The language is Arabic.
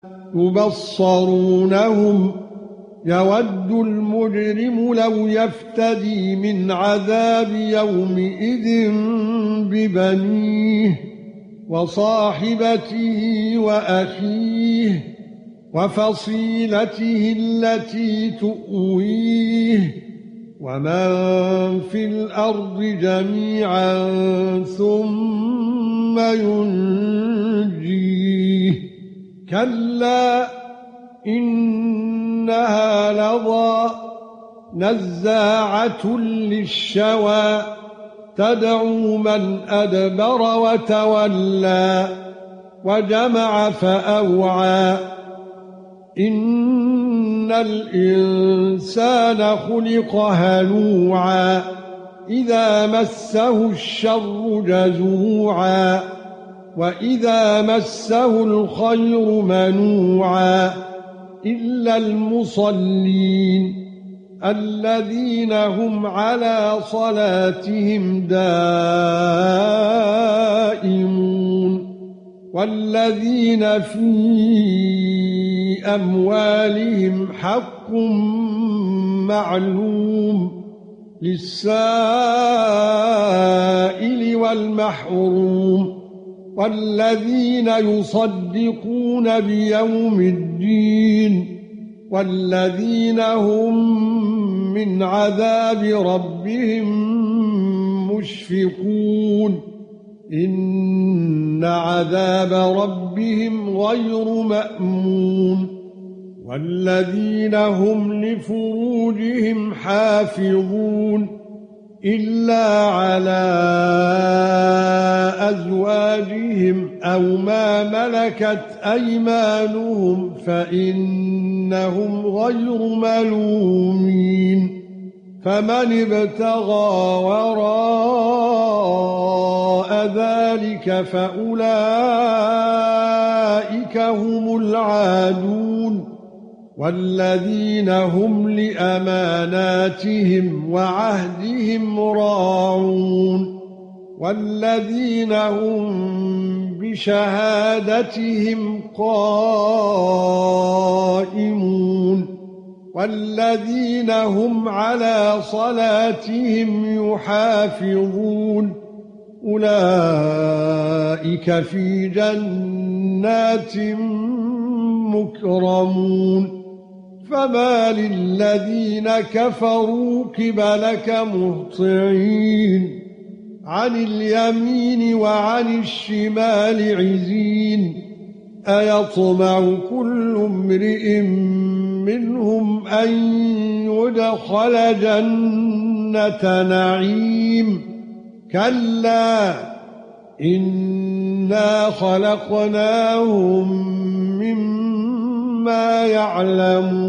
يبصرونهم يود المجرم لو يفتدي من عذاب يومئذ ببنيه وصاحبته وأخيه وفصيلته التي تؤويه ومن في الأرض جميعا ثم ينجيه كلا إنها لظى نزاعة للشوى تدعو من أدبر وتولى وجمع فأوعى إن الإنسان خلق هلوعا إذا مسه الشر جزوعا وإذا مسه الخير منوعا إلا المصلين الذين هم على صلاتهم دائمون والذين في أموالهم حق معلوم للسائل والمحروم والذين يصدقون بيوم الدين والذين هم من عذاب ربهم مشفقون إن عذاب ربهم غير مأمون والذين هم لفروجهم حافظون إلا على أزواجهم أو ما ملكت أيمانهم فإنهم غير ملومين فمن ابتغى وراء ذلك فأولئك هم العادون والذين هم لأماناتهم وعهدهم راعون والذين هم بشهادتهم قائمون والذين هم على صلاتهم يحافظون أولئك في جنات مكرمون فما للذين كفروا قبلك مهطعين عن اليمين وعن الشمال عزين أيطمع كل امرئ منهم أن يدخل جنة نعيم كلا إنا خلقناهم مما يعلمون